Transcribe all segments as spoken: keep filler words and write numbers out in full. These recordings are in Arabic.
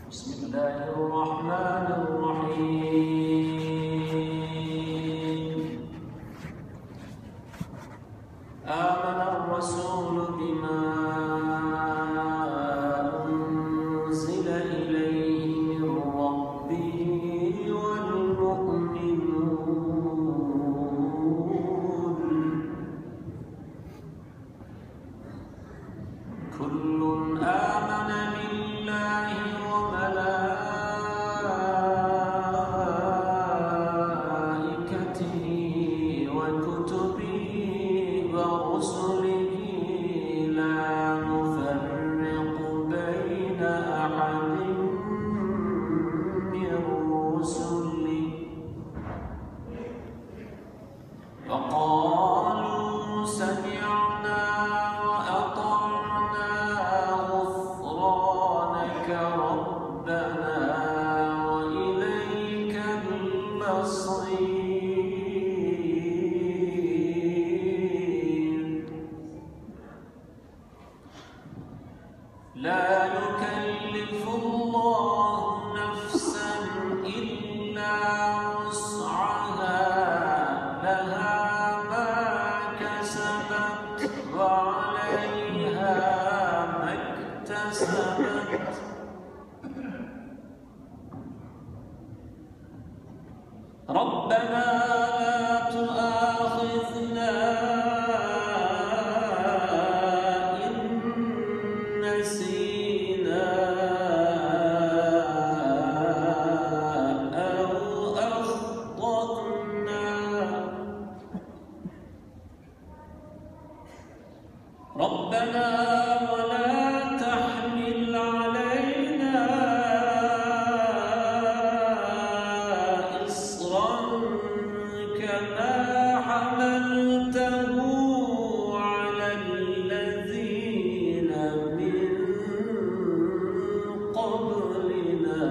بسم الله الرحمن الرحيم. آمن الرسول بما أنزل إليه من ربه والمؤمنون كل آمن بالله وملائكته وكتبه ورسله لا نفرق بين أحد من رسله وقالوا سمعنا وأطعنا غفرانك ربنا وإليك المصير. لا يكلف الله نفسا إلا وسعها لها ما كسبت وعليها ما اكتسبت. ربنا لا تؤاخذنا إن نسينا أو أخطأنا. ربنا ولا تحمل علينا إصرا كما حملته على الذين من قبلنا.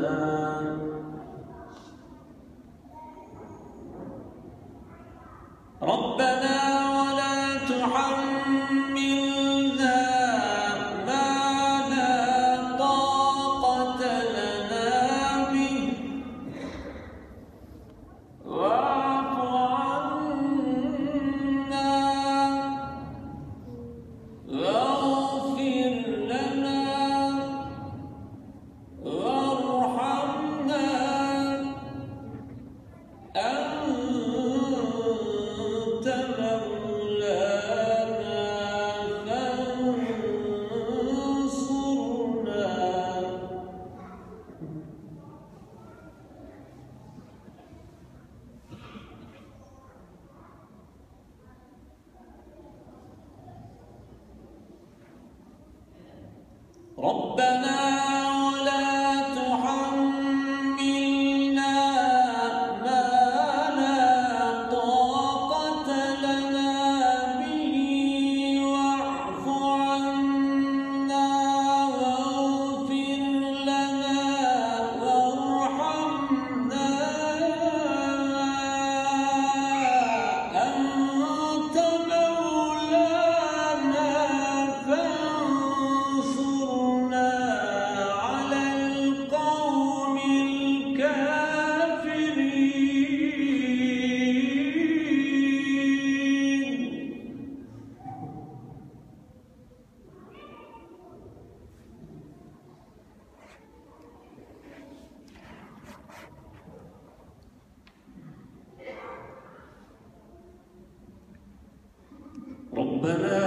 ربنا ولا تحملنا ما لا طاقة لنا به واعف عنا واغفر لنا وارحمنا أنت مولانا فانصرنا. ربنا ولا تحملنا ما لا طاقة لنا به واعف عنا واغفر لنا وارحمنا أنت مولانا فانصرنا على القوم الكافرين. ربنا